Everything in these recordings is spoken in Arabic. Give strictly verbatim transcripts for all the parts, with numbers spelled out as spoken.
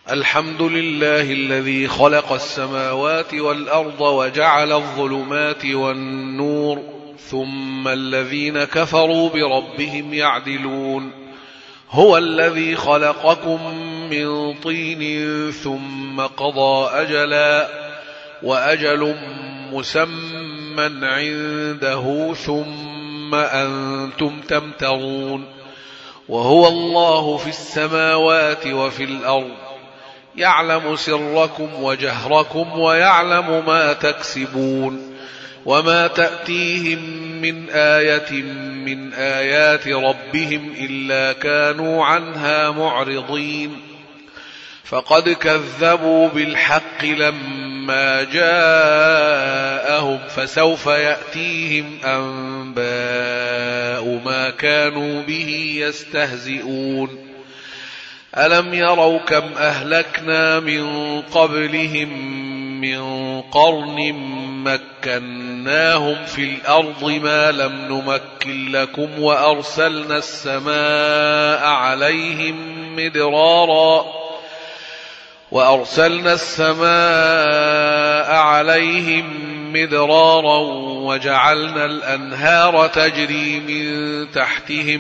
الحمد لله الذي خلق السماوات والأرض وجعل الظلمات والنور ثم الذين كفروا بربهم يعدلون. هو الذي خلقكم من طين ثم قضى أجلا وأجل مسمى عنده ثم أنتم تمترون. وهو الله في السماوات وفي الأرض يعلم سركم وجهركم ويعلم ما تكسبون. وما تأتيهم من آية من آيات ربهم إلا كانوا عنها معرضين. فقد كذبوا بالحق لما جاءهم فسوف يأتيهم أنباء ما كانوا به يستهزئون. ألم يروا كم أهلكنا من قبلهم من قرن مكناهم في الأرض ما لم نمكن لكم وأرسلنا السماء عليهم مدرارا وأرسلنا السماء عليهم مدرارا وجعلنا الأنهار تجري من تحتهم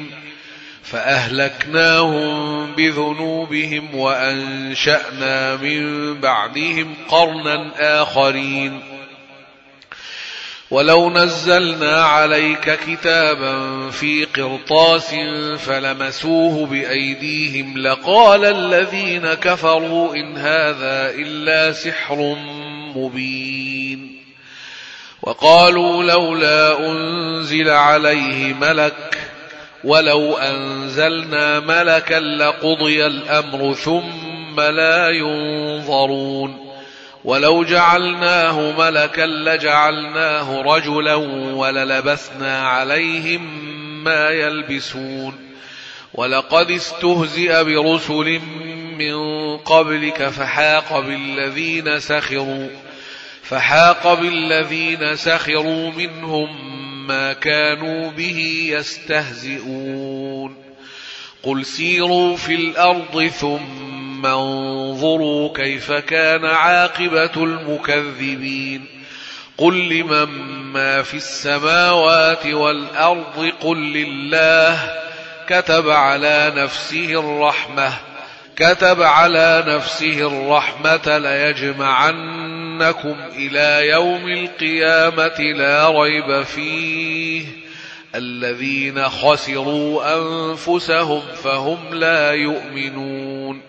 فأهلكناهم بذنوبهم وأنشأنا من بعدهم قرنا آخرين. ولو نزلنا عليك كتابا في قرطاس فلمسوه بأيديهم لقال الذين كفروا إن هذا إلا سحر مبين. وقالوا لولا أنزل عليه ملك ولو أنزلنا ملكا لقضي الأمر ثم لا ينظرون. ولو جعلناه ملكا لجعلناه رجلا وللبسنا عليهم ما يلبسون. ولقد استهزئ برسل من قبلك فحاق بالذين سخروا فحاق بالذين سخروا منهم ما كانوا به يستهزئون. قل سيروا في الأرض ثم انظروا كيف كان عاقبة المكذبين. قل لمن ما في السماوات والأرض قل لله كتب على نفسه الرحمة كتب على نفسه الرحمة ليجمعنكم إلى يوم القيامة لا ريب فيه الذين خسروا أنفسهم فهم لا يؤمنون.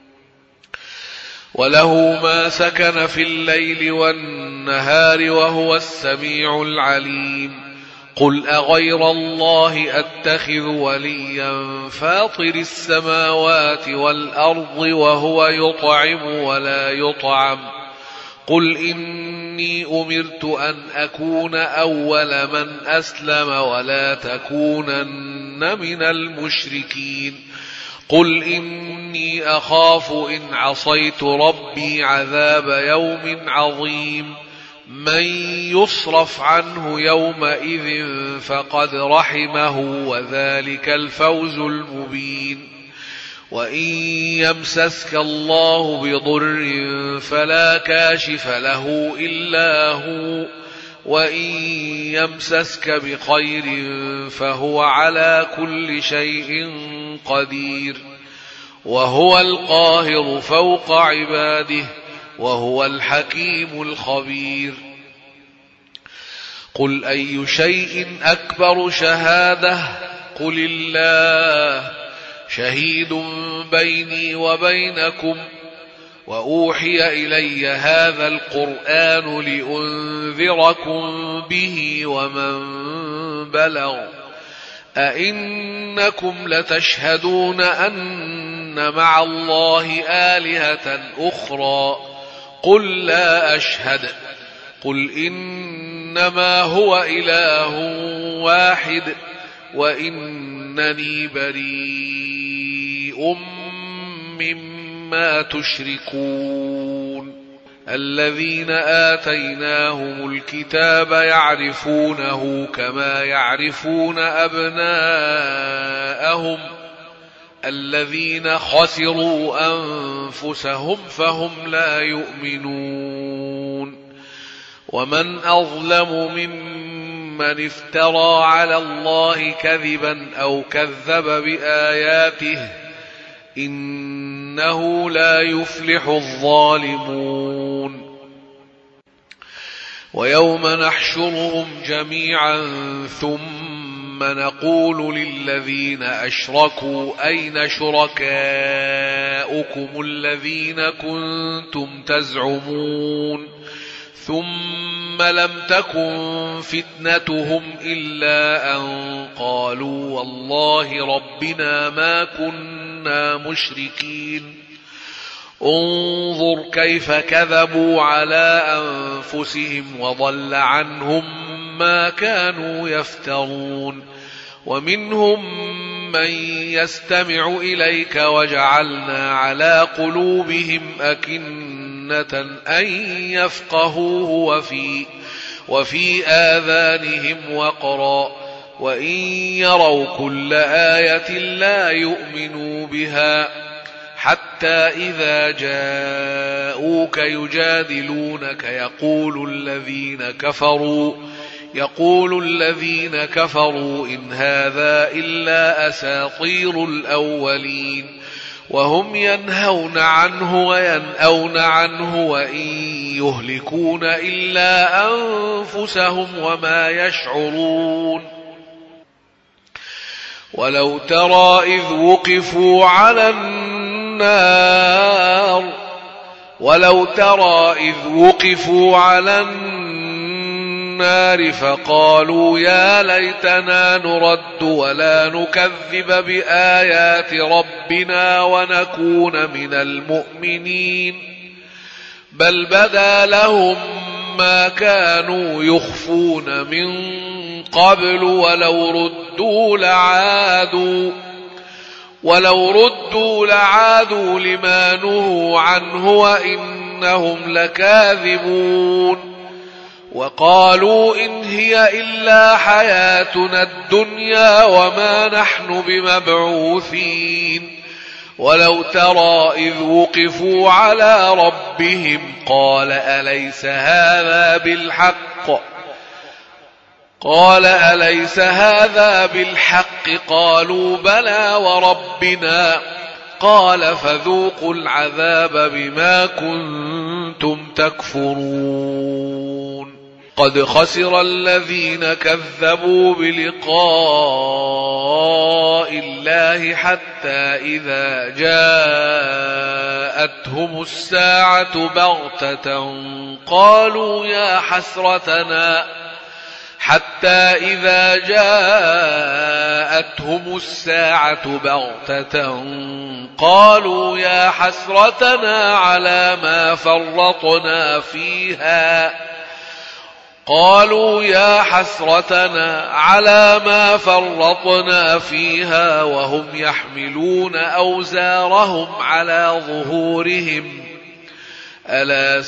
وله ما سكن في الليل والنهار وهو السميع العليم. قل أغير الله أتخذ وليا فاطر السماوات والأرض وهو يطعم ولا يطعم. قل إني أمرت أن أكون أول من أسلم ولا تكونن من المشركين. قل إني أخاف إن عصيت ربي عذاب يوم عظيم. من يصرف عنه يومئذ فقد رحمه وذلك الفوز المبين. وإن يمسسك الله بضر فلا كاشف له إلا هو وإن يمسسك بخير فهو على كل شيء قدير. وهو القاهر فوق عباده وهو الحكيم الخبير. قل أي شيء أكبر شهادة قل الله شهيد بيني وبينكم. وأوحي إلي هذا القرآن لأنذركم به ومن بلغ. أئنكم لتشهدون أن مع الله آلهة أخرى قل لا أشهد. قل إنما هو إله واحد وإنني بريء مما تشركون. الذين آتيناهم الكتاب يعرفونه كما يعرفون أبناءهم الذين خسروا أنفسهم فهم لا يؤمنون. ومن أظلم ممن افترى على الله كذبا أو كذب بآياته إنه لا يفلح الظالمون. ويوم نحشرهم جميعا ثم نقول للذين أشركوا أين شركاؤكم الذين كنتم تزعمون ثم لم تكن فتنتهم إلا أن قالوا والله ربنا ما كنا مشركين. انظر كيف كذبوا على أنفسهم وضل عنهم ما كانوا يفترون. ومنهم من يستمع إليك وجعلنا على قلوبهم أكنة أن يفقهوه وفي, وفي آذانهم وقرا وإن يروا كل آية لا يؤمنوا بها حتى إذا جاءوك يجادلونك يقول الذين كفروا يقول الذين كفروا إن هذا إلا أساطير الأولين وهم ينهون عنه وينأون عنه وإن يهلكون إلا أنفسهم وما يشعرون. ولو ترى إذ وقفوا على النار ولو ترى إذ وقفوا على النار فقالوا يا ليتنا نرد ولا نكذب بآيات ربنا ونكون من المؤمنين بل بدا لهم ما كانوا يخفون من قبل ولو ردوا لعادوا ولو ردوا لعادوا لما نهوا عنه وإنهم لكاذبون. وقالوا إن هي إلا حياتنا الدنيا وما نحن بمبعوثين. ولو ترى إذ وقفوا على ربهم قال أليس هذا بالحق قال أليس هذا بالحق قالوا بلى وربنا قال فذوقوا العذاب بما كنتم تكفرون. قد خسر الذين كذبوا بلقاء الله حتى إذا جاءتهم الساعة بغتة قالوا يا حسرتنا حتى إذا جاءتهم الساعة بغتة قالوا يا حسرتنا على ما فرطنا فيها قالوا يا حسرتنا على ما فرطنا فيها وهم يحملون أوزارهم على ظهورهم ألا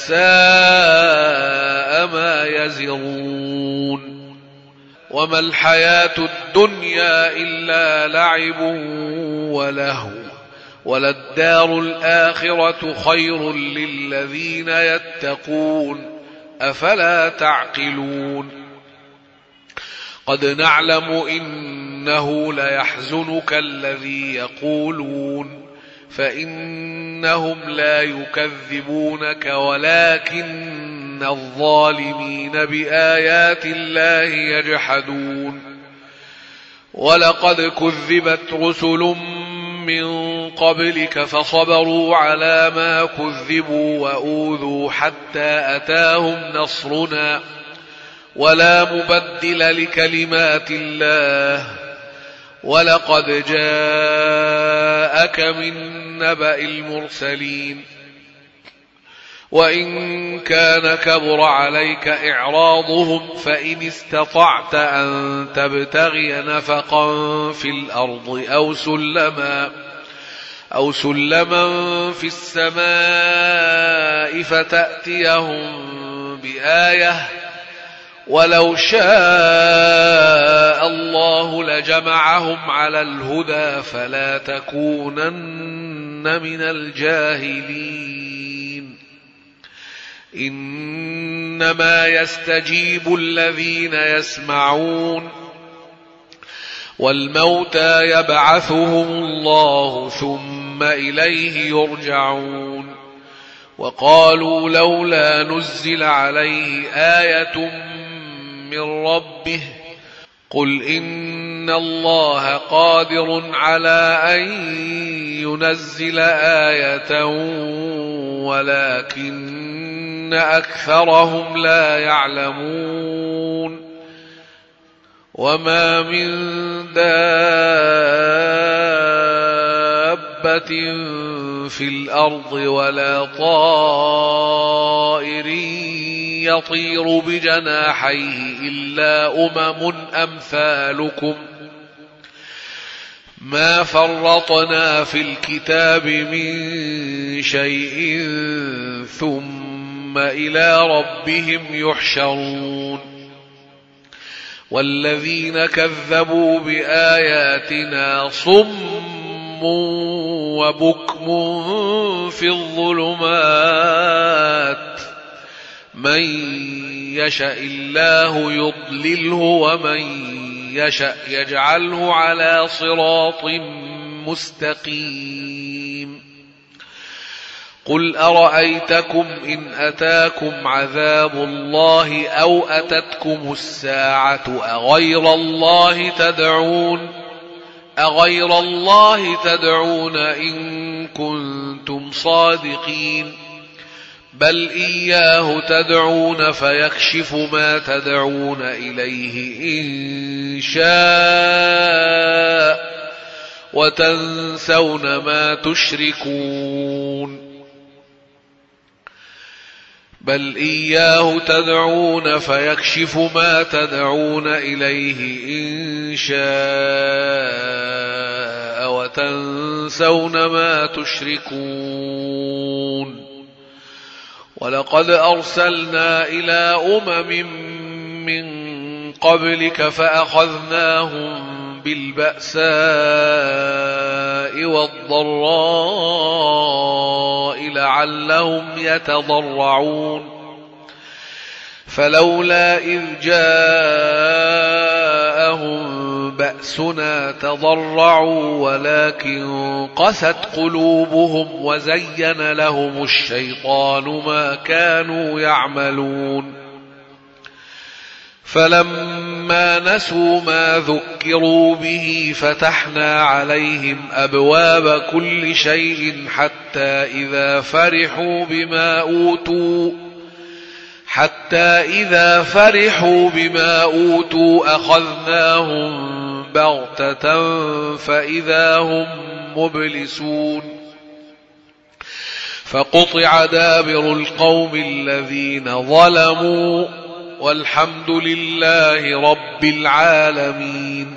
ساء ما يزرون. وما الحياة الدنيا إلا لعب ولهو وللدار الآخرة خير للذين يتقون أفلا تعقلون. قد نعلم إنه ليحزنك الذي يقولون فإنهم لا يكذبونك ولكن الظالمين بآيات الله يجحدون. ولقد كذبت رسل من قبلك فصبروا على ما كذبوا وأوذوا حتى أتاهم نصرنا ولا مبدل لكلمات الله. ولقد جاءك من نبأ المرسلين وإن كان كبر عليك إعراضهم فإن استطعت أن تبتغي نفقا في الأرض أو سلما أو سلما في السماء فتأتيهم بآية ولو شاء الله لجمعهم على الهدى فلا تكونن من الجاهلين إنما يستجيب الذين يسمعون والموتى يبعثهم الله ثم إليه يرجعون وقالوا لولا نزل عليه آية من ربه قل إن الله قادر على أن ينزل آية ولكن أكثرهم لا يعلمون وما من دابة في الأرض ولا طائر يطير بجناحيه إلا أمم أمثالكم ما فرطنا في الكتاب من شيء ثم إلى ربهم يحشرون والذين كذبوا بآياتنا صم وبكم في الظلمات من يشاء الله يضلله ومن يشاء يجعله على صراط مستقيم قل أرأيتكم إن أتاكم عذاب الله أو أتتكم الساعة أغير الله تدعون أغير الله تدعون إن كنتم صادقين بل إياه تدعون فيكشف ما تدعون إليه إن شاء وتنسون ما تشركون بل إياه تدعون فيكشف ما تدعون إليه إن شاء وتنسون ما تشركون ولقد أرسلنا إلى أمم من قبلك فأخذناهم بالبأساء والضراء لعلهم يتضرعون فلولا إذ جاءهم بأسنا تضرعوا ولكن قست قلوبهم وزين لهم الشيطان ما كانوا يعملون فلما نسوا ما ذكروا به فتحنا عليهم أبواب كل شيء حتى إذا فرحوا بما أوتوا حتى إذا فرحوا بما أوتوا أخذناهم بغتة فإذا هم مبلسون فقطع دابر القوم الذين ظلموا والحمد لله رب العالمين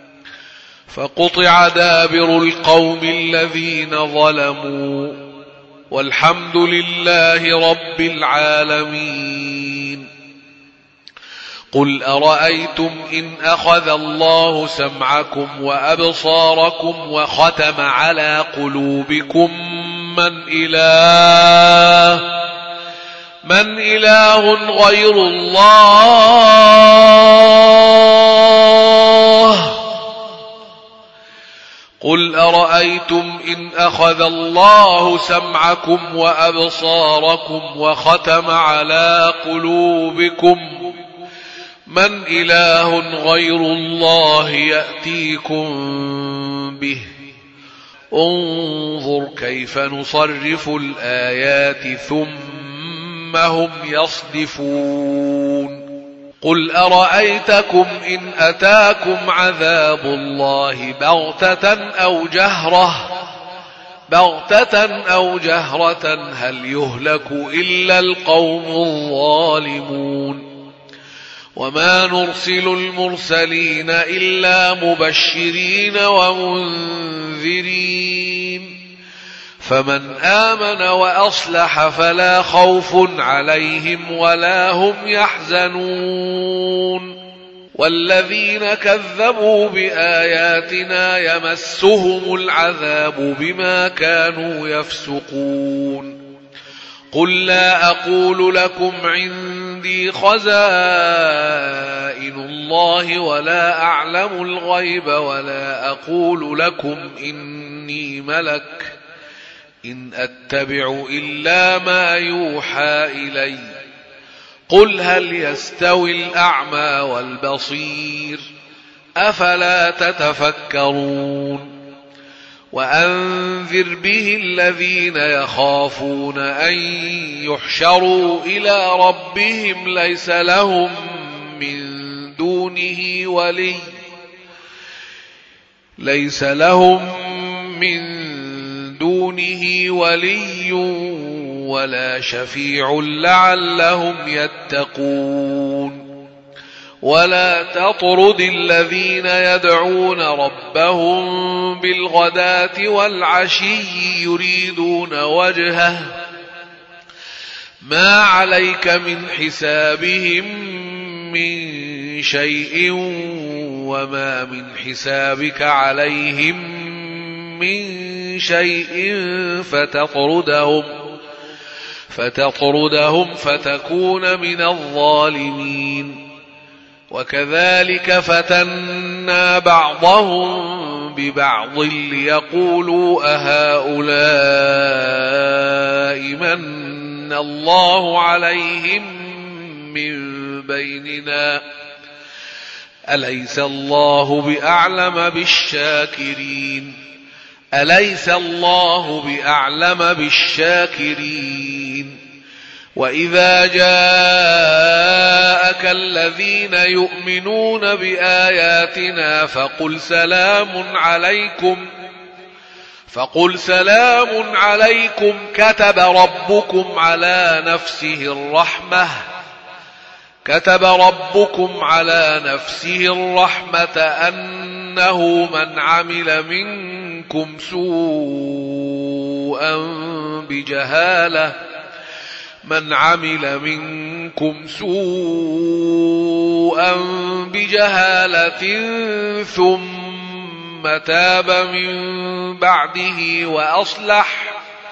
فقطع دابر القوم الذين ظلموا والحمد لله رب العالمين قل أرأيتم إن أخذ الله سمعكم وأبصاركم وختم على قلوبكم من إله من إله غير الله قل أرأيتم إن أخذ الله سمعكم وأبصاركم وختم على قلوبكم من إله غير الله يأتيكم به انظر كيف نصرف الآيات ثم هم يصدفون قل أرأيتكم إن أتاكم عذاب الله بغتة أو جهرة بغتة أو جهرة هل يهلك إلا القوم الظالمون وما نرسل المرسلين إلا مبشرين ومنذرين فمن آمن وأصلح فلا خوف عليهم ولا هم يحزنون والذين كذبوا بآياتنا يمسهم العذاب بما كانوا يفسقون قل لا أقول لكم عندي خزائن الله ولا أعلم الغيب ولا أقول لكم إني ملك إن أتبع إلا ما يوحى إلي قل هل يستوي الأعمى والبصير أفلا تتفكرون وأنذر به الذين يخافون أن يحشروا إلى ربهم ليس لهم من دونه ولي ليس لهم من دونه ولي ولا شفيع لعلهم يتقون ولا تطرد الذين يدعون ربهم بالغداة والعشي يريدون وجهه ما عليك من حسابهم من شيء وما من حسابك عليهم من شيء فتطردهم فتطردهم فتكون من الظالمين وكذلك فتنا بعضهم ببعض ليقولوا أهؤلاء من الله عليهم من بيننا أليس الله بأعلم بالشاكرين أليس الله بأعلم بالشاكرين وإذا جاءك الذين يؤمنون بآياتنا فقل سلام عليكم فقل سلام عليكم كتب ربكم على نفسه الرحمة كتب ربكم على نفسه الرحمة أنه من عمل منكم سوءا بجهالة من عمل منكم سوءا بجهالة ثم تاب من بعده وأصلح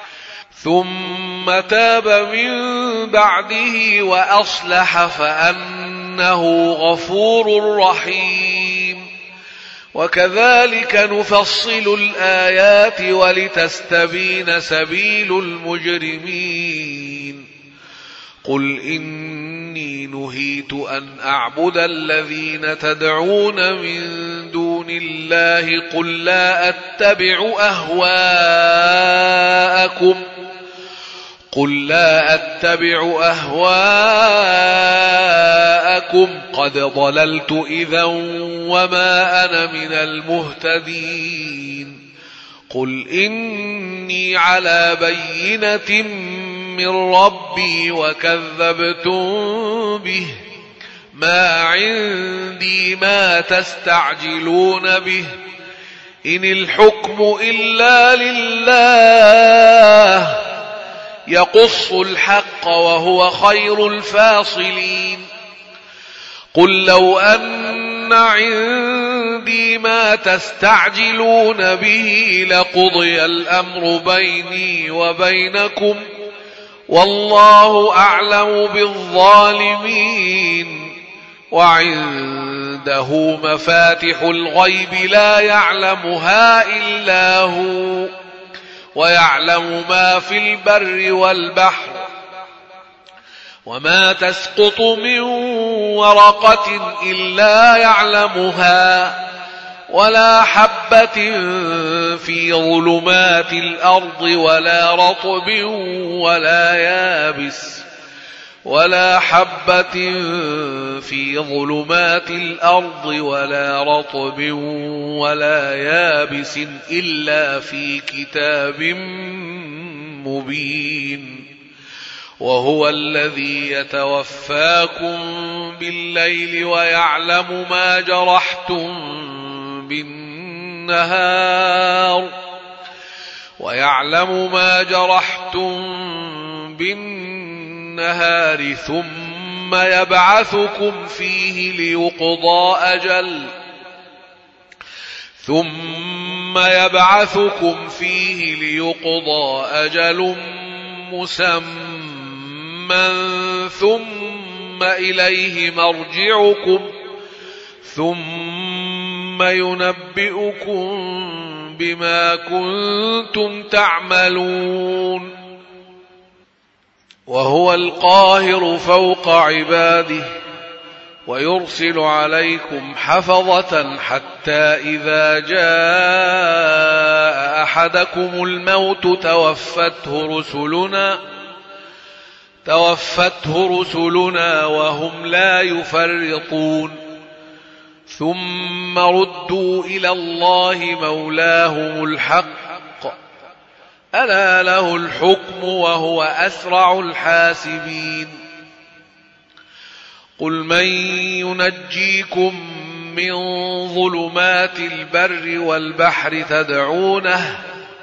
ثم تاب من بعده وأصلح فأنه غفور رحيم وكذلك نفصل الآيات ولتستبين سبيل المجرمين قل إني نهيت أن أعبد الذين تدعون من دون الله قل لا أتبع أهواءكم قل لا أتبع أهواءكم قد ضللت إذا وما أنا من المهتدين قل إني على بينة من ربي وكذبتم به ما عندي ما تستعجلون به إن الحكم إلا لله يقص الحق وهو خير الفاصلين قل لو أن عندي ما تستعجلون به لقضي الأمر بيني وبينكم والله أعلم بالظالمين وعنده مفاتح الغيب لا يعلمها إلا هو ويعلم ما في البر والبحر وما تسقط من ورقة إلا يعلمها ولا حبة في ظلمات الأرض ولا رطب ولا يابس ولا حبة في ظلمات الأرض ولا رطب ولا يابس إلا في كتاب مبين وهو الذي يتوفاكم بالليل ويعلم ما جرحتم بالنهار ويعلم ما جرحتم بالنهار ثم يبعثكم فيه ليقضى أجل ثم يبعثكم فيه ليقضى أجل مسمى ثم إليه مرجعكم ثم ينبئكم بما كنتم تعملون وهو القاهر فوق عباده ويرسل عليكم حفظة حتى إذا جاء أحدكم الموت توفته رسلنا توفته رسلنا وهم لا يفرطون ثم ردوا إلى الله مولاهم الحق ألا له الحكم وهو أسرع الحاسبين قل من ينجيكم من ظلمات البر والبحر تدعونه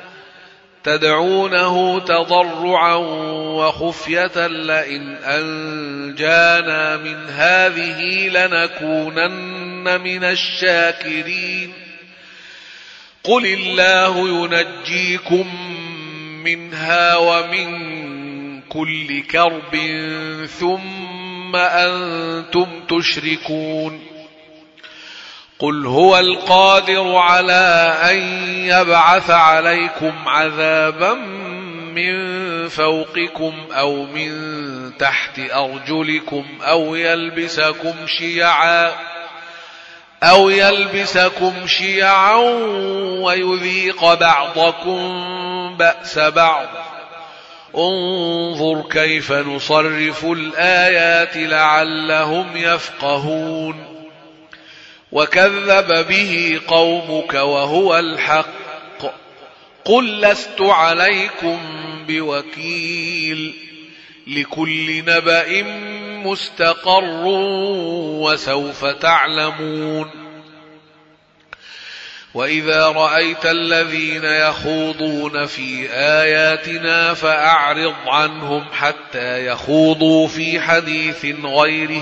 تدعونه تضرعا وخفية لئن أنجانا من هذه لنكونن من الشاكرين قل الله ينجيكم منها ومن كل كرب ثم أنتم تشركون قل هو القادر على أن يبعث عليكم عذابا من فوقكم أو من تحت أرجلكم أو يلبسكم شيعا أو يلبسكم شيعا ويذيق بعضكم بأس بعض انظر كيف نصرف الآيات لعلهم يفقهون وكذب به قومك وهو الحق قل لست عليكم بوكيل لكل نبأ مستقر وسوف تعلمون وإذا رأيت الذين يخوضون في آياتنا فأعرض عنهم حتى يخوضوا في حديث غيره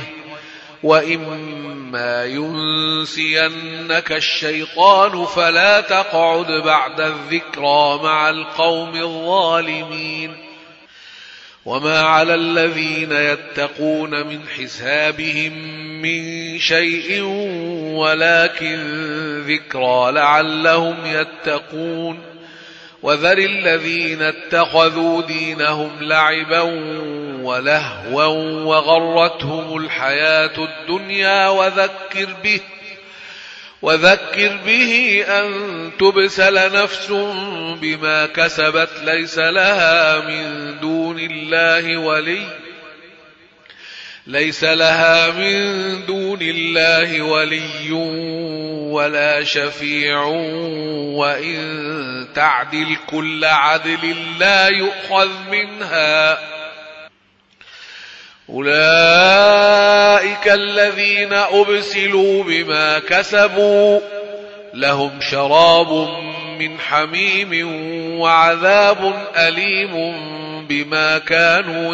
وإما ينسينك الشيطان فلا تقعد بعد الذكرى مع القوم الظالمين وما على الذين يتقون من حسابهم من شيء ولكن ذكرى لعلهم يتقون وذر الذين اتخذوا دينهم لعبا ولهوا وغرتهم الحياة الدنيا وذكر به وذكر به أن تبسل نفس بما كسبت ليس لها من دون الله ولي ليس لها من دون الله ولي ولا شفيع وإن تعدل كل عدل لا يؤخذ منها أولئك الذين أبسلوا بما كسبوا لهم شراب من حميم وعذاب أليم بما كانوا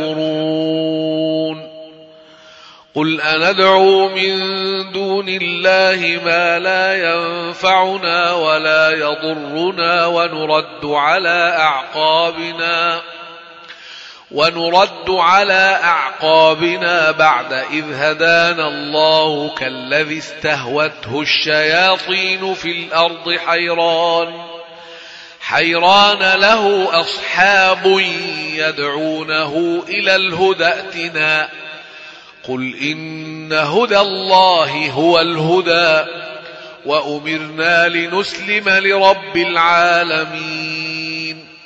يكفرون قل أندعو من دون الله ما لا ينفعنا ولا يضرنا ونرد على أعقابنا ونرد على أعقابنا بعد إذ هدانا الله كالذي استهوته الشياطين في الأرض حيران حيران له أصحاب يدعونه إلى الهدى ائتنا قل إن هدى الله هو الهدى وأمرنا لنسلم لرب العالمين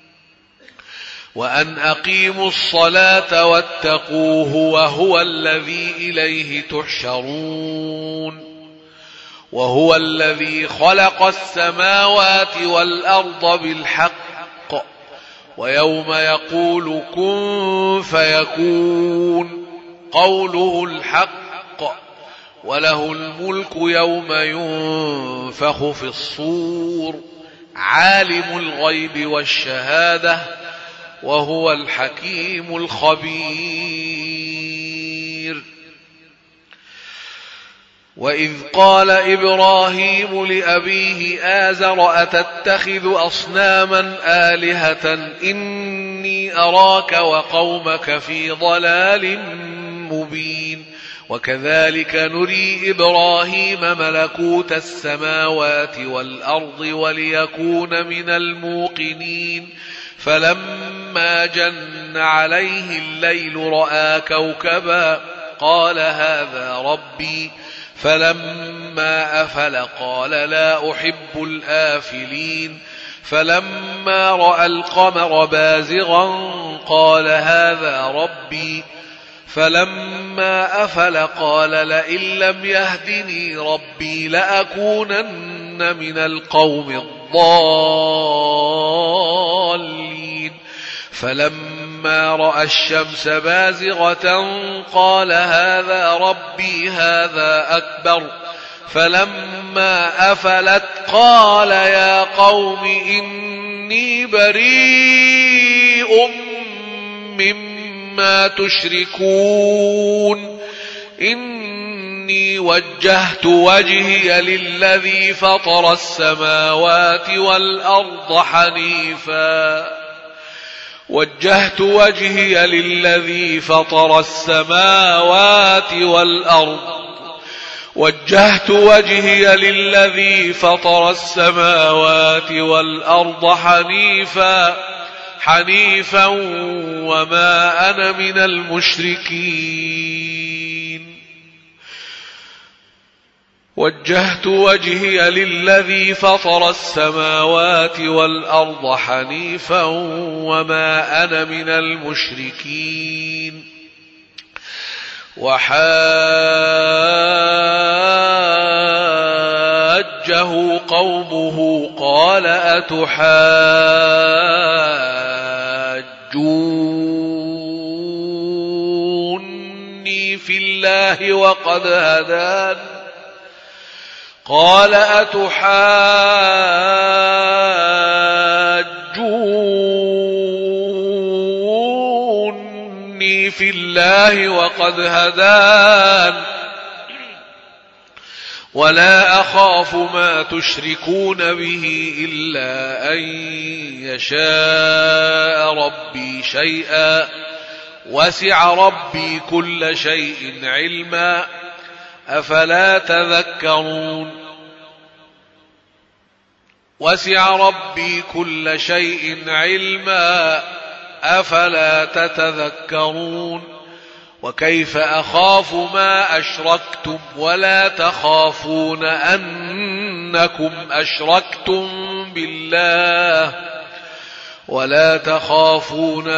وأن أقيموا الصلاة واتقوه وهو الذي إليه تحشرون وهو الذي خلق السماوات والأرض بالحق ويوم يقول كن فيكون قوله الحق وله الملك يوم ينفخ في الصور عالم الغيب والشهادة وهو الحكيم الخبير. وإذ قال إبراهيم لأبيه آزر أتتخذ أصناما آلهة إني أراك وقومك في ضلال مبين. وكذلك نري إبراهيم ملكوت السماوات والأرض وليكون من الموقنين. فلما جن عليه الليل رأى كوكبا قال هذا ربي فلما أفل قال لا أحب الآفلين. فلما رأى القمر بازغا قال هذا ربي فلما أفل قال لئن لم يهدني ربي لأكونن من القوم الضالين. فلما رأى الشمس بازغة قال هذا ربي هذا أكبر. فلما أفلت قال يا قوم إني بريء مما تشركون إني وجهت وجهي للذي فطر السماوات والأرض حنيفا وجهت وجهي للذي فطر السماوات والأرض وجهت وجهي للذي فطر السماوات والأرض حنيفا حنيفا وما أنا من المشركين. وجهت وجهي للذي فطر السماوات والأرض حنيفا وما أنا من المشركين. وحاجه قومه قال أتحاجوني في الله وقد هدان قال أتحاجوني في الله وقد هدان ولا أخاف ما تشركون به إلا أن يشاء ربي شيئا وسع ربي كل شيء علما أفلا تذكرون. وسع ربي كل شيء علما أفلا تتذكرون. وكيف أخاف ما أشركتم ولا تخافون أنكم أشركتم بالله ولا تخافون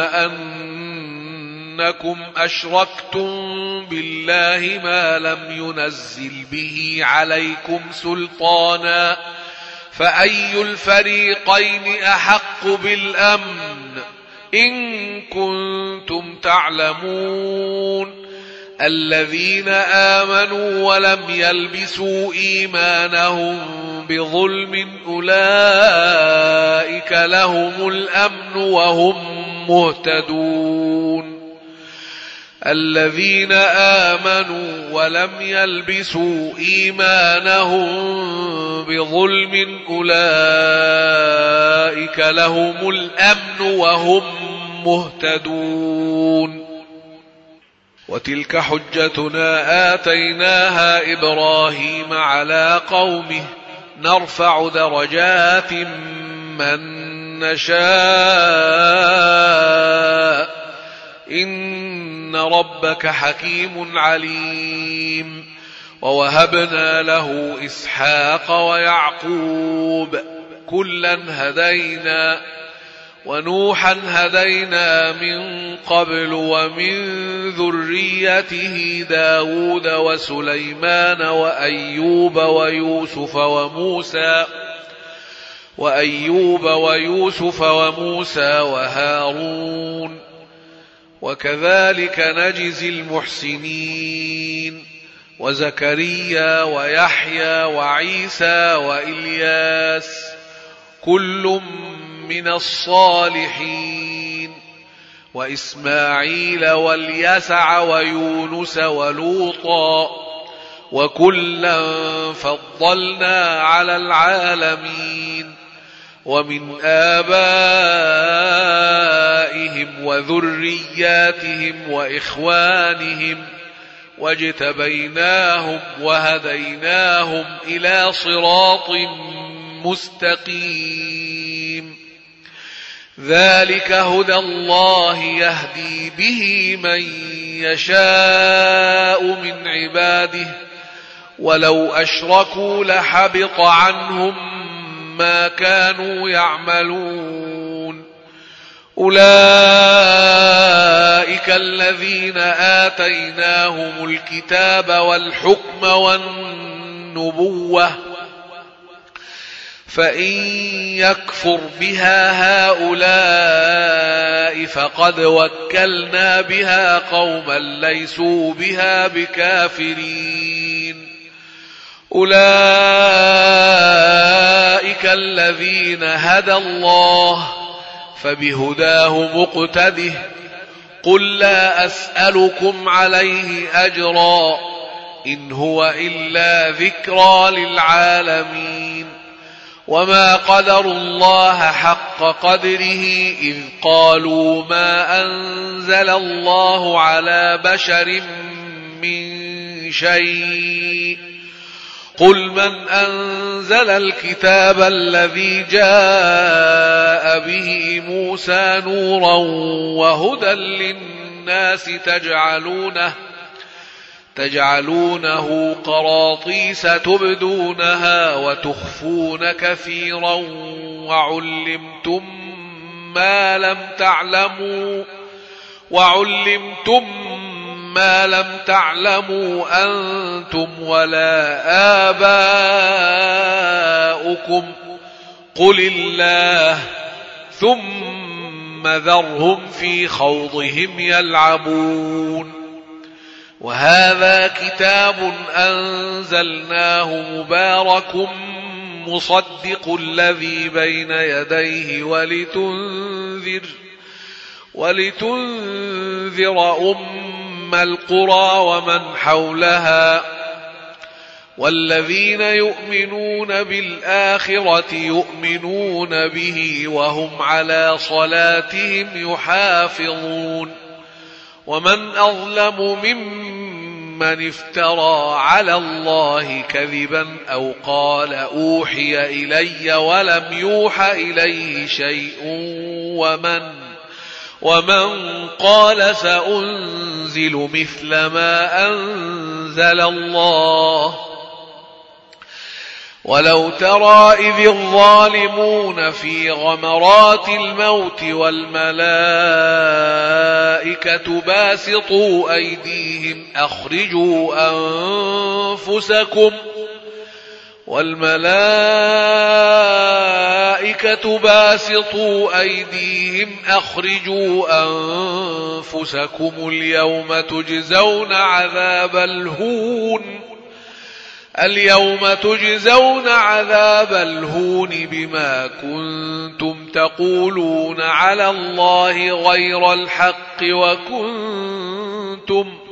أنكم أشركتم بالله ما لم ينزل به عليكم سلطانا فأي الفريقين أحق بالأمن إن كنتم تعلمون. الذين آمنوا ولم يلبسوا إيمانهم بظلم أولئك لهم الأمن وهم مهتدون. الذين آمنوا ولم يلبسوا إيمانهم بظلم أولئك لهم الأمن وهم مهتدون. وتلك حجتنا آتيناها إبراهيم على قومه نرفع درجات من نشاء إن ربك حكيم عليم. ووهبنا له إسحاق ويعقوب كلا هدينا ونوحا هدينا من قبل ومن ذريته داود وسليمان وأيوب ويوسف وموسى وأيوب ويوسف وموسى وهارون وكذلك نجزي المحسنين وزكريا ويحيى وعيسى وإلياس كل من الصالحين وإسماعيل واليسع ويونس ولوطا وكلا فضلنا على العالمين ومن آبائهم وذرياتهم وإخوانهم واجتبيناهم وهديناهم إلى صراط مستقيم ذلك هدى الله يهدي به من يشاء من عباده ولو أشركوا لحبط عنهم ما كانوا يعملون أولئك الذين آتيناهم الكتاب والحكم والنبوة فإن يكفر بها هؤلاء فقد وكلنا بها قوما ليسوا بها بكافرين أولئك الذين هدى الله فبهداه مقتده قل لا أسألكم عليه أجرا إن هو إلا ذكرى للعالمين وما قدروا الله حق قدره إذ قالوا ما أنزل الله على بشر من شيء قل من أنزل الكتاب الذي جاء به موسى نورا وهدى للناس تجعلونه تجعلونه قراطيس تبدونها وتخفون كثيرا وعلمتم ما لم تعلموا وعلمتم ما لم تعلموا أنتم ولا آباؤكم قل الله ثم ذرهم في خوضهم يلعبون وهذا كتاب أنزلناه مبارك مصدق الذي بين يديه ولتنذر ولتنذر أم القرى ومن حولها والذين يؤمنون بالآخرة يؤمنون به وهم على صلاتهم يحافظون ومن أظلم ممن افترى على الله كذبا أو قال أوحي إلي ولم يوح إليه شيء ومن ومن قال سأنزل مثل ما أنزل الله ولو ترى إذ الظالمون في غمرات الموت والملائكة باسطوا أيديهم أخرجوا أنفسكم والملائكة باسطوا أيديهم أخرجوا أنفسكم اليوم تجزون عذاب الهون اليوم تجزون عذاب الهون بما كنتم تقولون على الله غير الحق وكنتم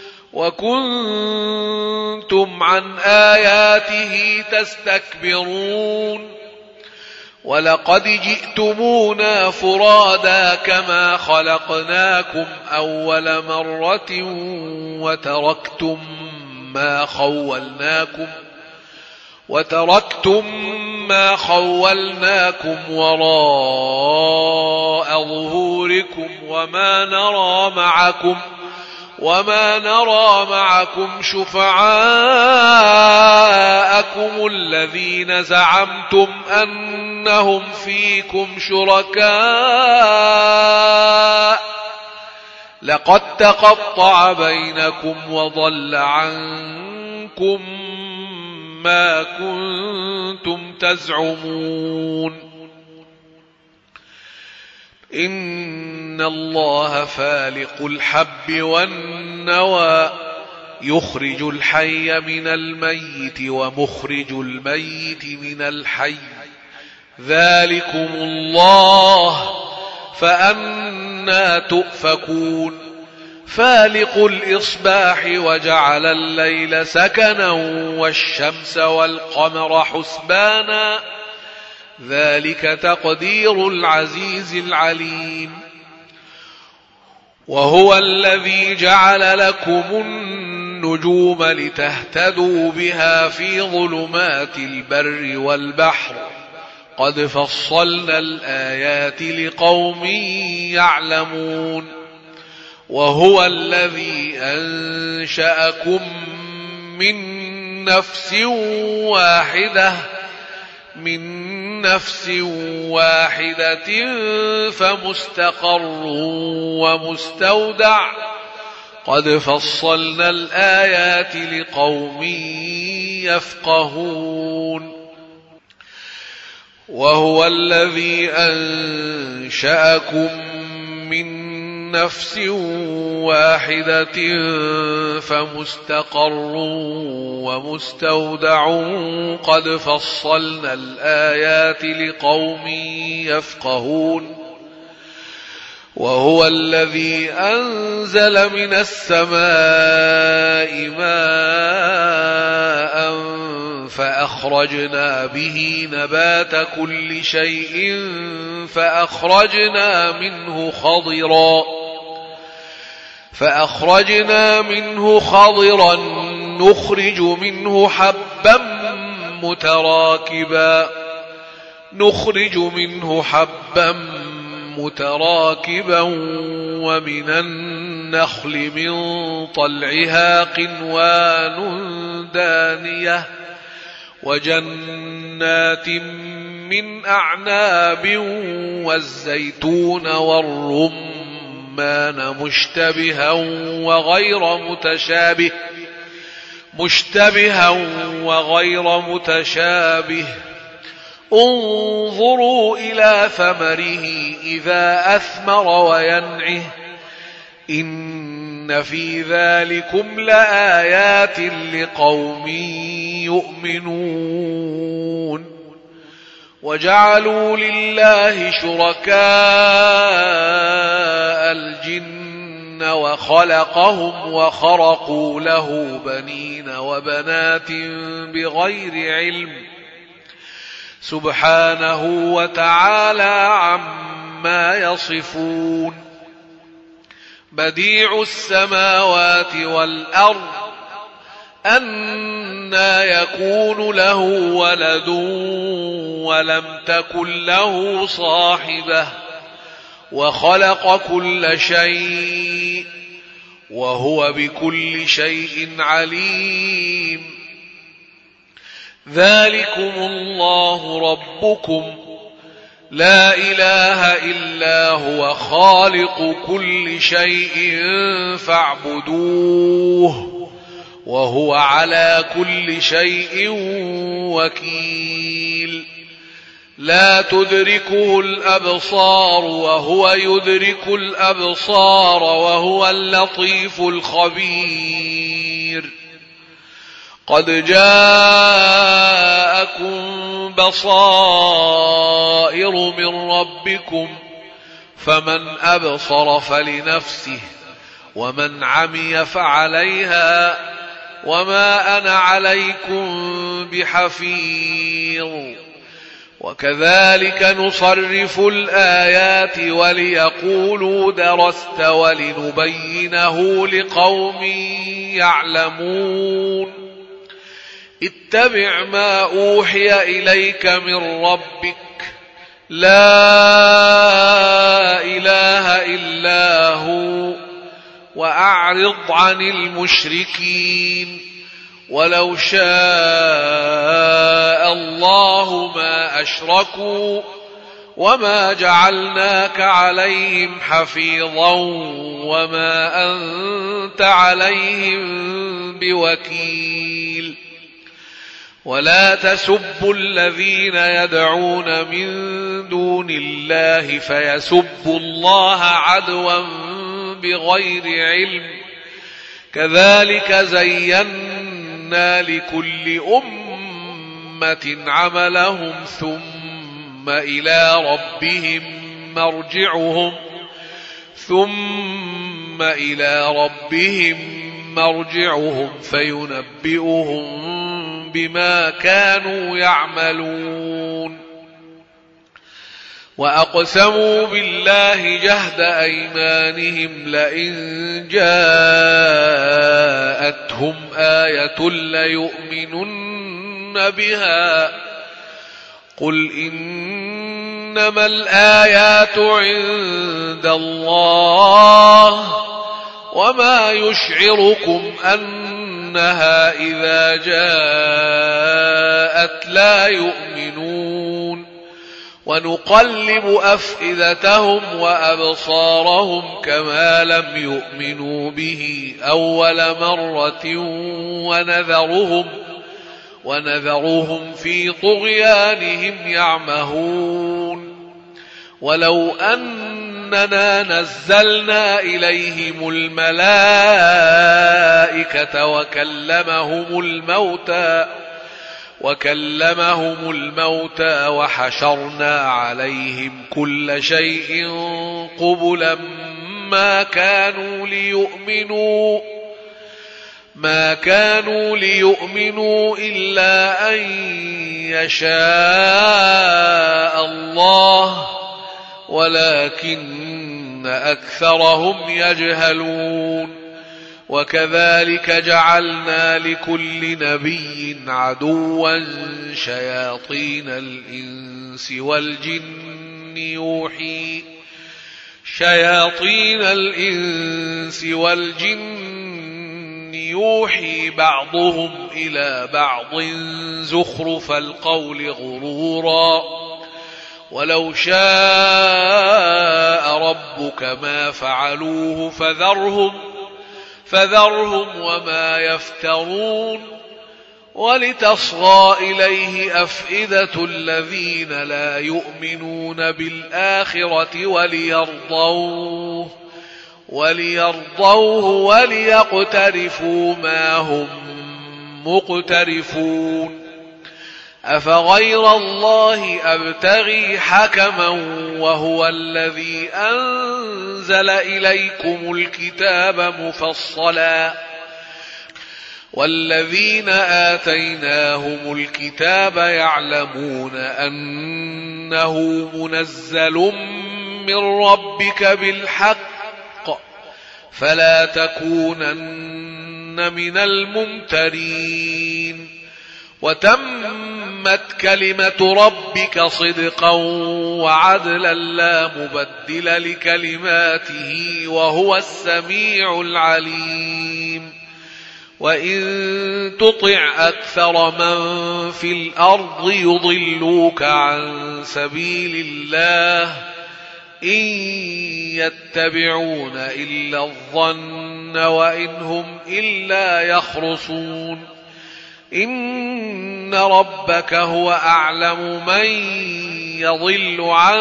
وكنتم عن آياته تستكبرون ولقد جئتمونا فرادا كما خلقناكم أول مرة وتركتم ما خولناكم وتركتم ما خولناكم وراء ظهوركم وما نرى معكم وما نرى معكم شفعاءكم الذين زعمتم أنهم فيكم شركاء لقد تقطع بينكم وضل عنكم ما كنتم تزعمون إن الله فالق الحب والنوى يخرج الحي من الميت ومخرج الميت من الحي ذلكم الله فأنى تؤفكون فالق الإصباح وجعل الليل سكنا والشمس والقمر حسبانا ذلك تقدير العزيز العليم وهو الذي جعل لكم النجوم لتهتدوا بها في ظلمات البر والبحر قد فصلنا الآيات لقوم يعلمون وهو الذي أنشأكم من نفس واحدة من نفس واحدة فمستقر ومستودع قد فصلنا الآيات لقوم يفقهون وهو الذي أنشأكم من نفس واحدة فمستقر ومستودع قد فصلنا الآيات لقوم يفقهون وهو الذي أنزل من السماء ماء فأخرجنا به نبات كل شيء فأخرجنا منه خضرا فأخرجنا منه خضرا نخرج منه حبا متراكبا نخرج منه حبا متراكبا ومن النخل من طلعها قنوان دانية وجنات من أعناب والزيتون والرمان مشتبها وغير متشابه مشتبها وغير متشابه انظروا إلى ثمره إذا أثمر وينعه إن في ذلكم لآيات لقوم يؤمنون وجعلوا لله شركاء الجن وخلقهم وخرقوا له بنين وبنات بغير علم سبحانه وتعالى عما يصفون بديع السماوات والأرض أنى يكون له ولد ولم تكن له صاحبة وخلق كل شيء وهو بكل شيء عليم ذلكم الله ربكم لا إله إلا هو خالق كل شيء فاعبدوه وهو على كل شيء وكيل لا تدركه الأبصار وهو يدرك الأبصار وهو اللطيف الخبير قد جاءكم بصائر من ربكم فمن أبصر فلنفسه ومن عمي فعليها وما أنا عليكم بحفيظ وكذلك نصرف الآيات وليقولوا درست ولنبينه لقوم يعلمون اتبع ما أوحي إليك من ربك لا إله إلا هو وأعرض عن المشركين ولو شاء الله ما أشركوا وما جعلناك عليهم حفيظا وما أنت عليهم بوكيل ولا تسبوا الذين يدعون من دون الله فيسبوا الله عدوا بغير علم كذلك زينا لكل أمة عملهم ثم ثم إلى ربهم مرجعهم ثم إلى ربهم مرجعهم فينبئهم بما كانوا يعملون. وأقسموا بالله جهد أيمانهم لئن جاءتهم آية ليؤمنن بها قل إنما الآيات عند الله وما يشعركم أنها إذا جاءت لا يؤمنون. ونقلب أفئدتهم وأبصارهم كما لم يؤمنوا به أول مرة ونذرهم ونذرهم في طغيانهم يعمهون. ولو أننا نزلنا إليهم الملائكة وكلمهم الموتى وكلمهم الموتى وحشرنا عليهم كل شيء قبلا ما كانوا ليؤمنوا ما كانوا ليؤمنوا إلا أن يشاء الله ولكن أكثرهم يجهلون. وكذلك جعلنا لكل نبي عدوا شياطين الإنس والجن يوحي شياطين الإنس والجن يوحي بعضهم إلى بعض زخرف القول غرورا ولو شاء ربك ما فعلوه فذرهم فذرهم وما يفترون. ولتصغى إليه أفئدة الذين لا يؤمنون بالآخرة وليرضوه وليرضوه وليقترفوا ما هم مقترفون. أفغير الله أبتغي حكما وهو الذي أنزل إليكم الكتاب مفصلا والذين آتيناهم الكتاب يعلمون أنه منزل من ربك بالحق فلا تكونن من الممترين. وتمت كلمة ربك صدقا وعدلا لا مبدل لكلماته وهو السميع العليم. وإن تطع أكثر من في الأرض يضلوك عن سبيل الله إن يتبعون إلا الظن وإن هم إلا يخرصون. إن ربك هو أعلم من يضل عن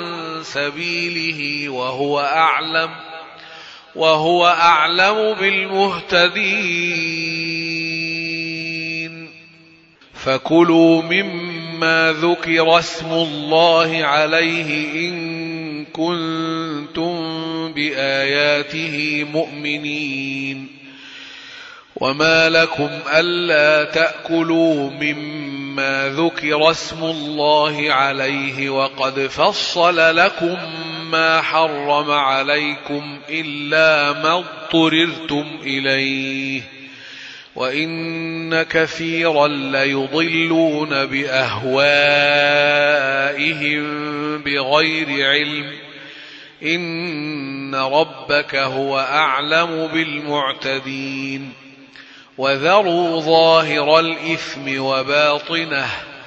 سبيله وهو أعلم وهو أعلم بالمهتدين. فكلوا مما ذكر اسم الله عليه إن كنتم بآياته مؤمنين. وما لكم ألا تأكلوا مما ذكر اسم الله عليه وقد فصل لكم ما حرم عليكم إلا ما اضطررتم إليه وإن كثيرا ليضلون بأهوائهم بغير علم إن ربك هو أعلم بالمعتدين. وذروا ظاهر الإثم وباطنه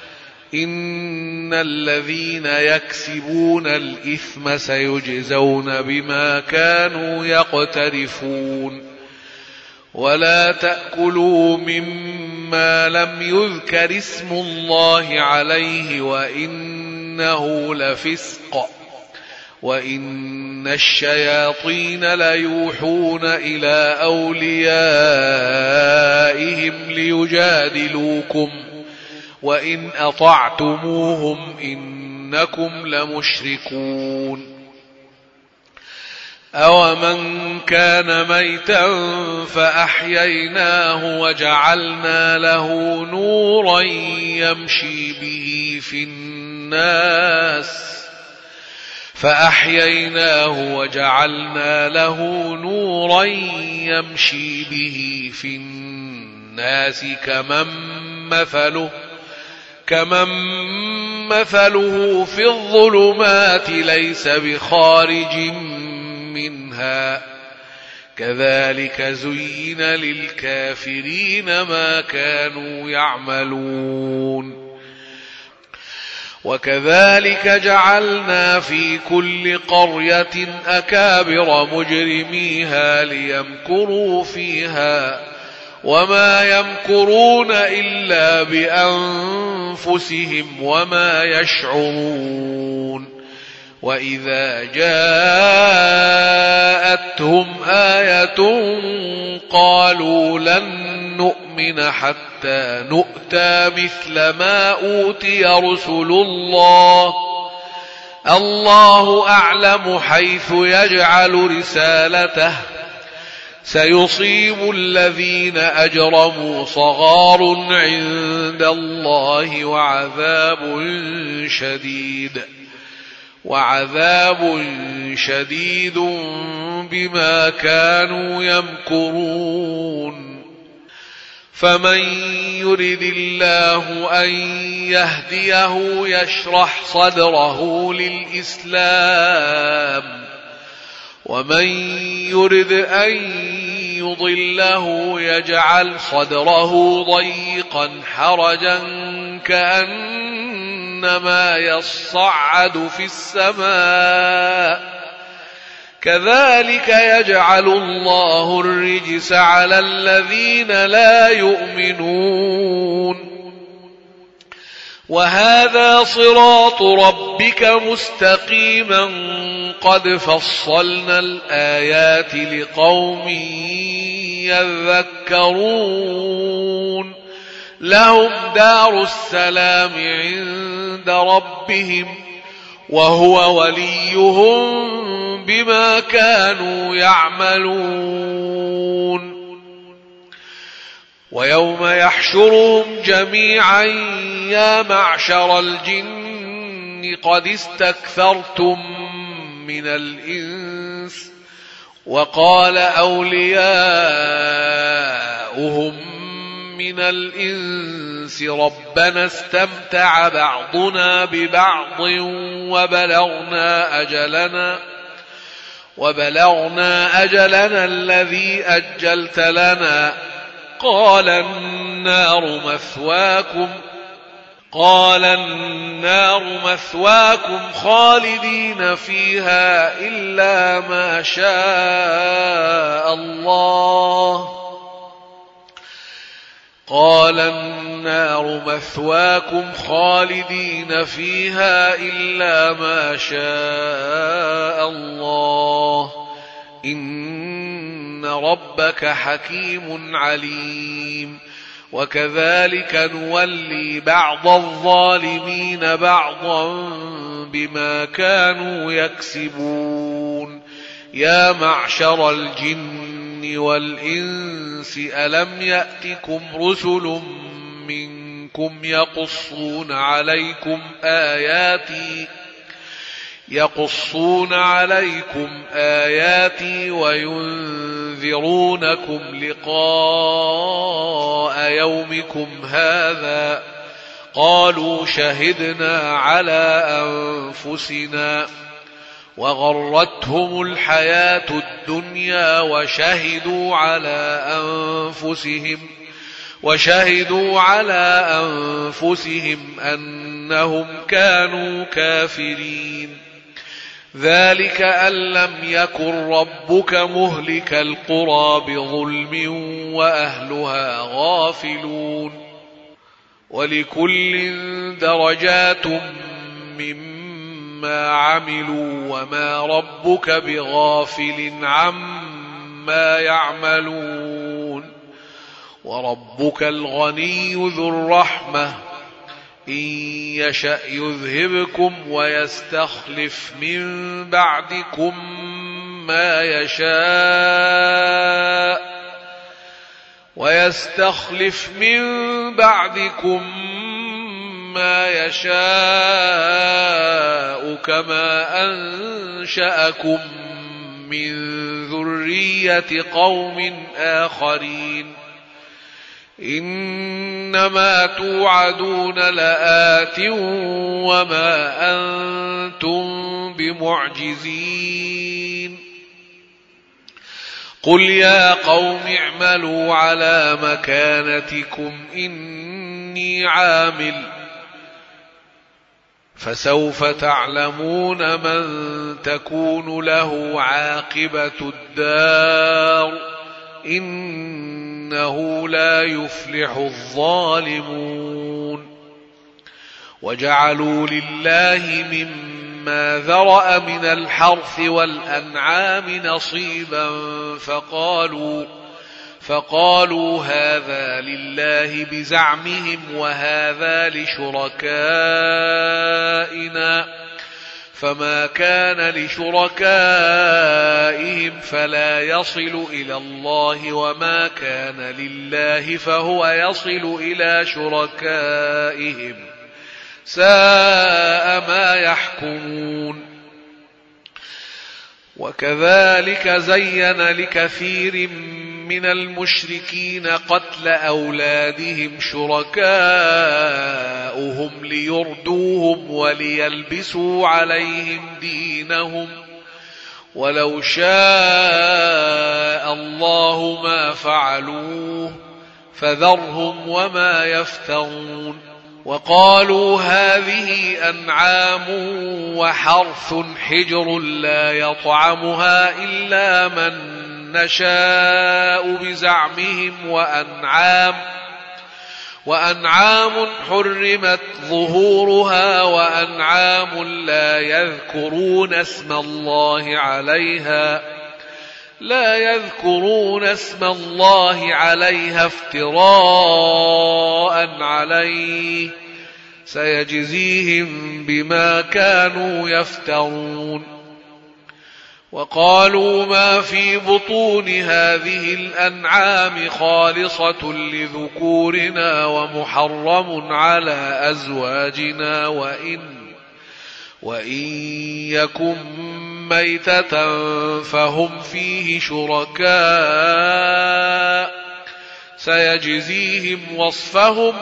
إن الذين يكسبون الإثم سيجزون بما كانوا يقترفون. ولا تأكلوا مما لم يذكر اسم الله عليه وإنه لفسق وإن الشياطين ليوحون إلى أوليائهم ليجادلوكم وإن أطعتموهم إن إنكم لمشركون أومن كان ميتا فأحييناه وجعلنا له نورا يمشي به في الناس فأحييناه وجعلنا له نورا يمشي به في الناس كمن مثله كمن مثله في الظلمات ليس بخارج منها كذلك زين للكافرين ما كانوا يعملون وكذلك جعلنا في كل قرية أكابر مجرميها ليمكروا فيها وما يمكرون إلا بأنفسهم وما يشعرون وإذا جاءتهم آية قالوا لن نؤمن حتى نؤتى مثل ما أوتي رسل الله الله أعلم حيث يجعل رسالته سيصيب الذين أجرموا صغار عند الله وعذاب شديد وعذاب شديد بما كانوا يمكرون فمن يرد الله أن يهديه يشرح صدره للإسلام ومن يرد أن يضله يجعل صدره ضيقا حرجا كأنما يصعد في السماء كذلك يجعل الله الرجس على الذين لا يؤمنون وهذا صراط ربك مستقيما قد فصلنا الآيات لقوم يذكرون لهم دار السلام عند ربهم وهو وليهم بما كانوا يعملون ويوم يحشرهم جميعا يا معشر الجن قد استكثرتم من الإنس وقال أولياؤهم من الإنس ربنا استمتع بعضنا ببعض وبلغنا أجلنا وبلغنا أجلنا الذي أجلت لنا قال النار مثواكم قال النار مثواكم خالدين فيها إلا ما شاء الله قال النار مثواكم خالدين فيها إلا ما شاء الله إن ربك حكيم عليم وكذلك نولي بعض الظالمين بعضا بما كانوا يكسبون يا معشر الجن والإنس ألم يأتكم رسل منكم يقصون عليكم آياتي يقصون عليكم آياتي وينذرونكم لقاء يومكم هذا قالوا شهدنا على أنفسنا وغرتهم الحياة الدنيا وشهدوا على أنفسهم وشهدوا على أنفسهم أنهم كانوا كافرين ذلك أن لم يكن ربك مهلك القرى بظلم وأهلها غافلون ولكل درجات مما عملوا وما ربك بغافل عما يعملون وربك الغني ذو الرحمة إن يشأ يذهبكم ويستخلف من بعدكم ما يشاء ويستخلف من بعدكم ما يشاء كما أنشأكم من ذرية قوم آخرين إنما توعدون لآت وما أنتم بمعجزين قل يا قوم اعملوا على مكانتكم إني عامل فسوف تعلمون من تكون له عاقبة الدار إنه لا يفلح الظالمون وجعلوا لله مما ذرأ من الحرث والأنعام نصيبا فقالوا فقالوا هذا لله بزعمهم وهذا لشركائنا فما كان لشركائهم فلا يصل إلى الله وما كان لله فهو يصل إلى شركائهم ساء ما يحكمون وكذلك زين لكثير من المشركين قتل أولادهم شركاؤهم ليردوهم وليلبسوا عليهم دينهم ولو شاء الله ما فعلوه فذرهم وما يفترون وقالوا هذه أنعام وحرث حجر لا يطعمها إلا من نشاء بزعمهم وأنعام وأنعام حرمت ظهورها وأنعام لا يذكرون اسم الله عليها لا يذكرون اسم الله عليها افتراء عليه سيجزيهم بما كانوا يفترون وقالوا ما في بطون هذه الأنعام خالصة لذكورنا ومحرم على أزواجنا وإن وإن يكن ميتة فهم فيه شركاء سيجزيهم وصفهم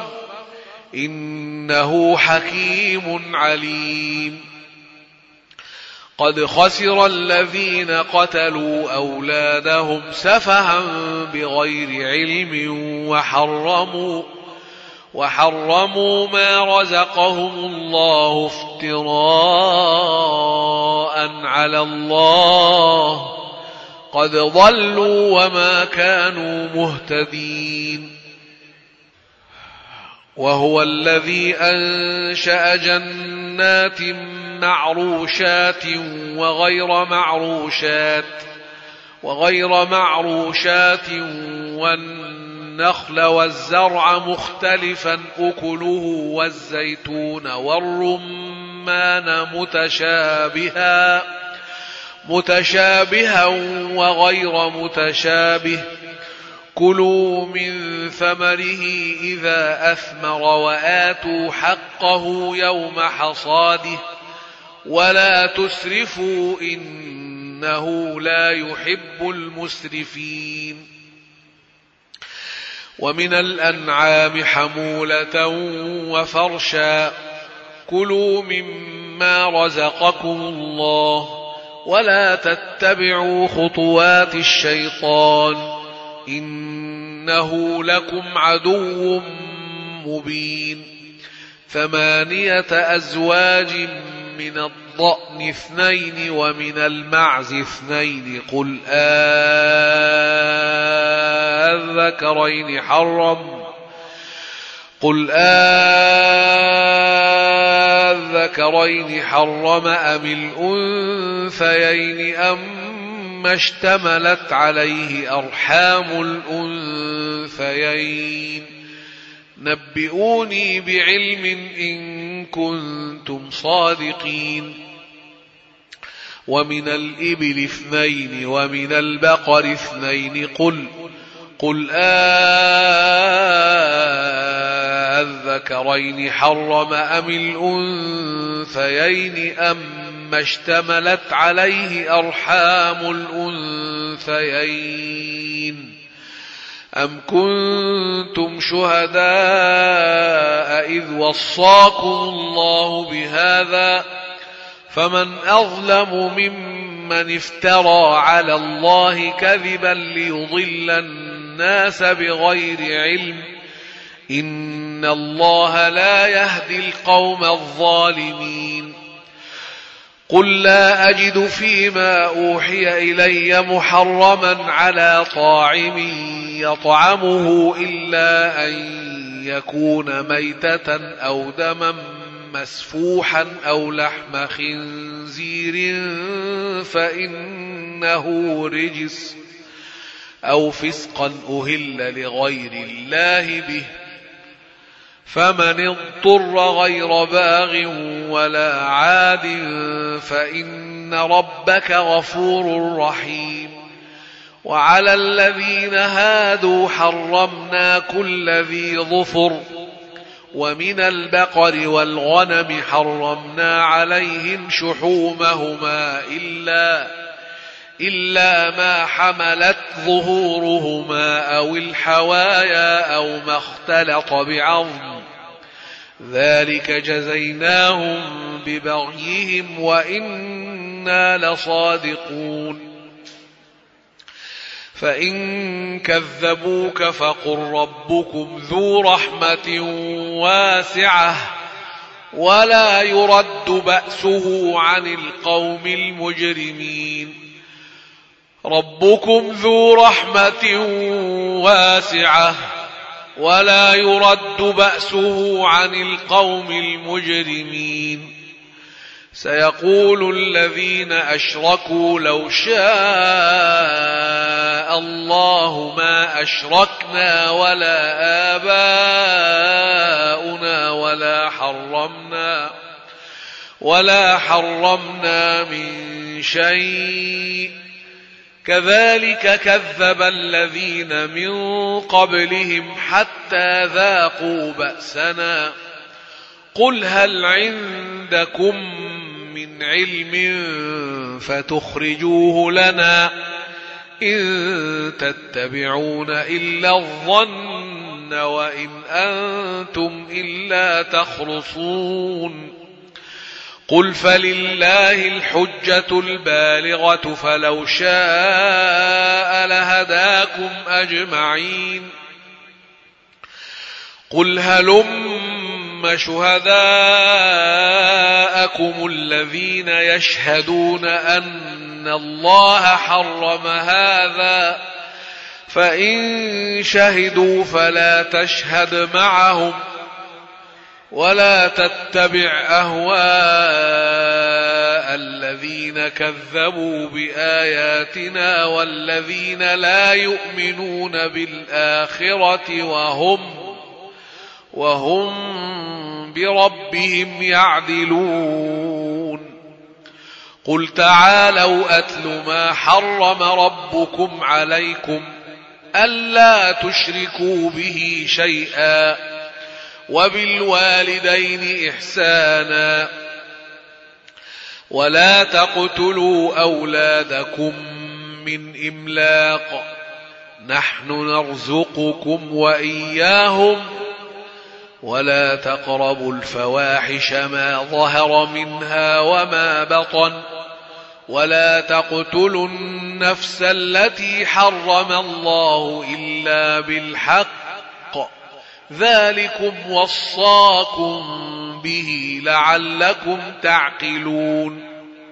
إنه حكيم عليم قد خسر الذين قتلوا أولادهم سفها بغير علم وحرموا وحرموا ما رزقهم الله افتراء على الله قد ضلوا وما كانوا مهتدين وهو الذي أنشأ جنات معروشات وغير معروشات وغير معروشات والنخل والزرع مختلفا أكله والزيتون والرمان متشابها متشابها وغير متشابه كلوا من ثمره إذا أثمر وآتوا حقه يوم حصاده ولا تسرفوا إنه لا يحب المسرفين ومن الأنعام حمولة وفرشا كلوا مما رزقكم الله ولا تتبعوا خطوات الشيطان إنه لكم عدو مبين ثمانية أزواج من الضأن اثنين ومن المعز اثنين قل آذكرين حرم قل آذكرين حرم أم الأنثيين أما اشتملت عليه أرحام الأنثيين نبئوني بعلم إن كنتم صادقين. ومن الإبل اثنين ومن البقر اثنين قل قل أذكرين حرم أم الأنثيين أم اشتملت عليه أرحام الأنثيين أم كنتم شهداء إذ وصاكم الله بهذا فمن أظلم ممن افترى على الله كذبا ليضل الناس بغير علم إن الله لا يهدي القوم الظالمين. قل لا أجد فيما أوحي إلي محرما على طاعم يطعمه إلا أن يكون ميتة أو دما مسفوحا أو لحم خنزير فإنه رجس أو فسقا أهل لغير الله به فمن اضطر غير باغ ولا عاد فإن ربك غفور رحيم. وعلى الذين هادوا حرمنا كل ذي ظفر ومن البقر والغنم حرمنا عليهم شحومهما إلا, إلا ما حملت ظهورهما أو الحوايا أو ما اختلط بعظم ذلك جزيناهم ببغيهم وإنا لصادقون. فإن كذبوك فقل ربكم ذو رحمة واسعة ولا يرد بأسه عن القوم المجرمين. ربكم ذو رحمة واسعة ولا يرد بأسه عن القوم المجرمين. سيقول الذين أشركوا لو شاء الله ما أشركنا ولا آباؤنا ولا حرمنا ولا حرمنا من شيء كذلك كذب الذين من قبلهم حتى ذاقوا بأسنا. قل هل عندكم من علم فتخرجوه لنا إن تتبعون إلا الظن وإن أنتم إلا تخرصون. قل فلله الحجة البالغة فلو شاء لهداكم أجمعين. قل هلم شهداءكم الذين يشهدون أن الله حرم هذا فإن شهدوا فلا تشهد معهم ولا تتبع أهواء الذين كذبوا بآياتنا والذين لا يؤمنون بالآخرة وهم وهم بربهم يعدلون. قل تعالوا أتل ما حرم ربكم عليكم ألا تشركوا به شيئا وبالوالدين إحسانا ولا تقتلوا أولادكم من إملاق نحن نرزقكم وإياهم ولا تقربوا الفواحش ما ظهر منها وما بطن ولا تقتلوا النفس التي حرم الله إلا بالحق ذلكم وصاكم به لعلكم تعقلون.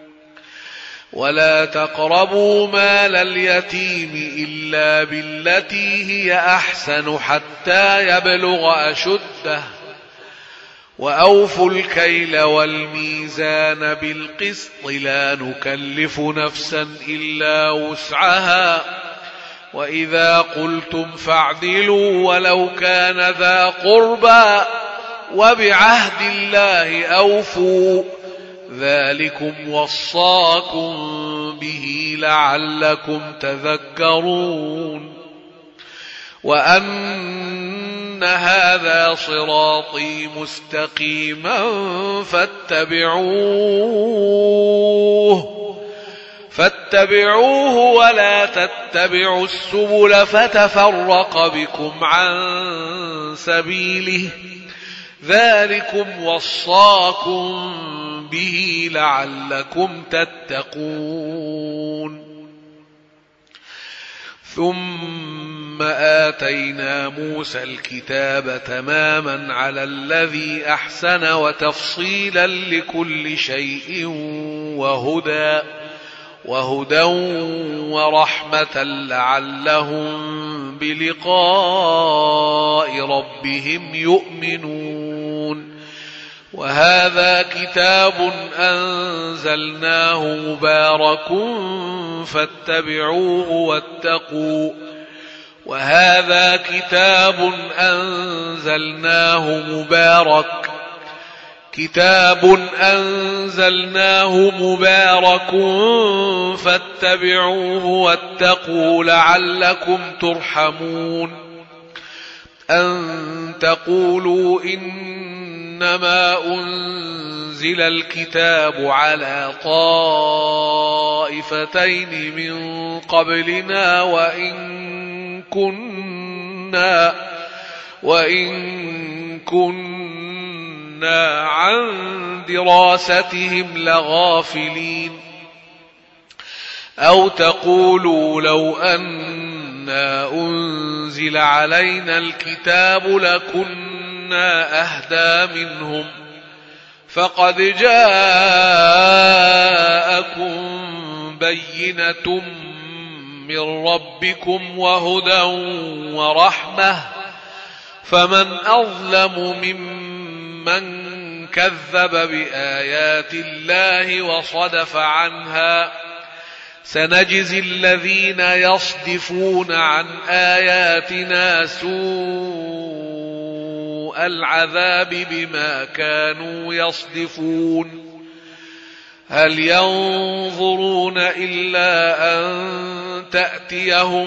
ولا تقربوا مال اليتيم إلا بالتي هي أحسن حتى يبلغ أشده وأوفوا الكيل والميزان بالقسط لا نكلف نفسا إلا وسعها وإذا قلتم فاعدلوا ولو كان ذا قربى وبعهد الله أوفوا ذلكم وصاكم به لعلكم تذكرون وأن هذا صراطي مستقيما فاتبعوه فاتبعوه ولا تتبعوا السبل فتفرق بكم عن سبيله ذلكم وصاكم به لعلكم تتقون ثم آتينا موسى الكتاب تماما على الذي أحسن وتفصيلا لكل شيء وهدى وهدى ورحمة لعلهم بلقاء ربهم يؤمنون وهذا كتاب أنزلناه مبارك فاتبعوه واتقوا وهذا كتاب أنزلناه مبارك كتاب أنزلناه مبارك فاتبعوه واتقوا لعلكم ترحمون أن تقولوا إنما أنزل الكتاب على طائفتين من قبلنا وإن كنا وإن كنا عن دراستهم لغافلين أو تقولوا لو أنا أنزل علينا الكتاب لكنا أهدى منهم فقد جاءكم بينة من ربكم وهدى ورحمة فمن أظلم ممن كذب بآيات الله وصدف عنها سنجزي الذين يصدفون عن آياتنا سوء العذاب بما كانوا يصدفون هل ينظرون إلا أن تأتيهم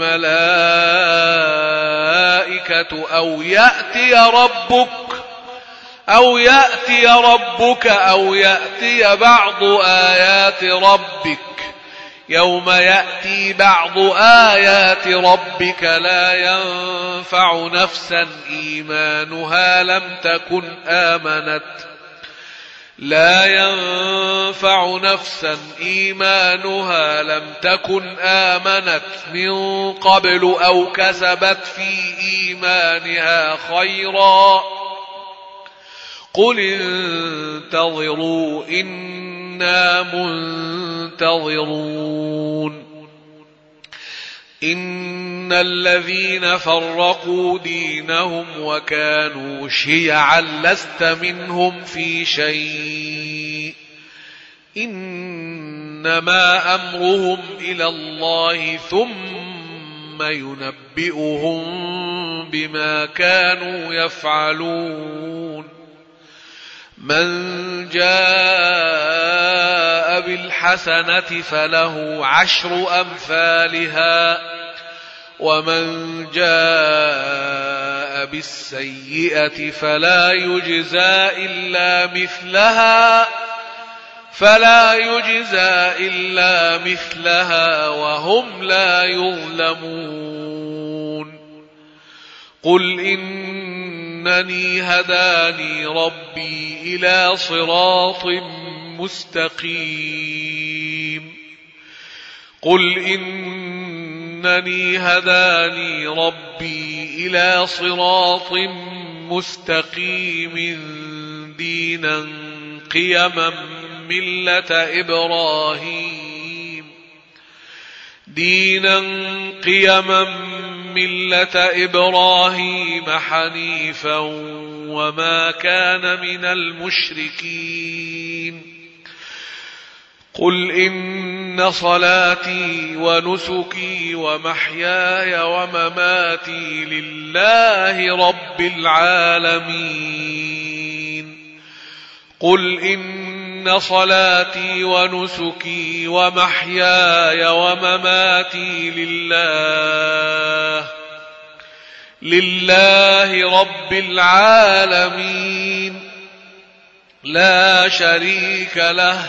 الملائكة أو يأتي ربك أو يأتي ربك أو يأتي بعض آيات ربك يوم يأتي بعض آيات ربك لا ينفع نفسا إيمانها لم تكن آمنت لا ينفع نفسا إيمانها لم تكن آمنت من قبل أو كسبت في إيمانها خيرا قل انتظروا إنا منتظرون إن الذين فرقوا دينهم وكانوا شيعا لست منهم في شيء إنما أمرهم إلى الله ثم ينبئهم بما كانوا يفعلون من جاء بالحسنة فله عشر أمثالها ومن جاء بالسيئة فلا يجزى إلا مثلها فلا يجزى إلا مثلها وهم لا يظلمون قل إنني هداني ربي إلى صراط مستقيم قل إنني هداني ربي إلى صراط مستقيم دينا قيما ملة إبراهيم دينا قيما ملة إبراهيم حنيفا وما كان من المشركين قل إن صلاتي ونسكي ومحياي ومماتي لله رب العالمين قل إن صلاتي ونسكي ومحياي ومماتي لله لله رب العالمين لا شريك له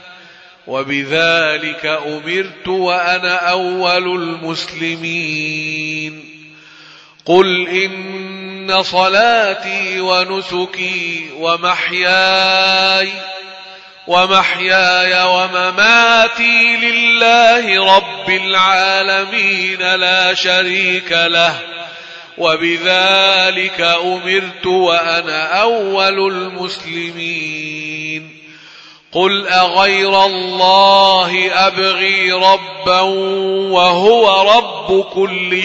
وبذلك أمرت وأنا أول المسلمين قل إن صلاتي ونسكي ومحياي ومحياي ومماتي لله رب العالمين لا شريك له وبذلك أمرت وأنا أول المسلمين قل أغير الله أبغي ربا وهو رب كل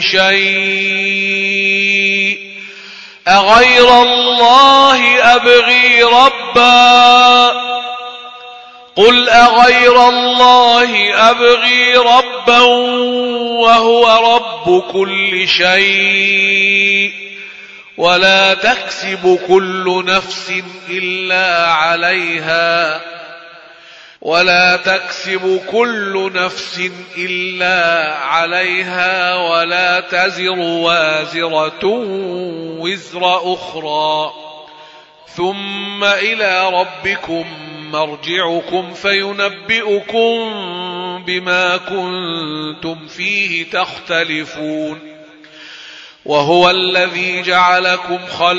شيء أغير الله أبغي ربا قل أغير الله أبغي ربا وهو رب كل شيء ولا تكسب كل نفس إلا عليها ولا تكسب كل نفس إلا عليها ولا تزر وازرة وزر أخرى ثم إلى ربكم مرجعكم فينبئكم بما كنتم فيه تختلفون وهو الذي جعلكم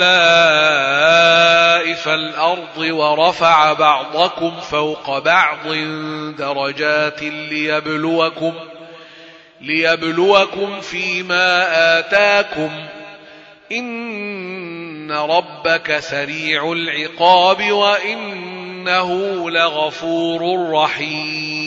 خلائف الأرض ورفع بعضكم فوق بعض درجات ليبلوكم ليبلوكم فيما آتاكم إن ربك سريع العقاب وإنه لغفور رحيم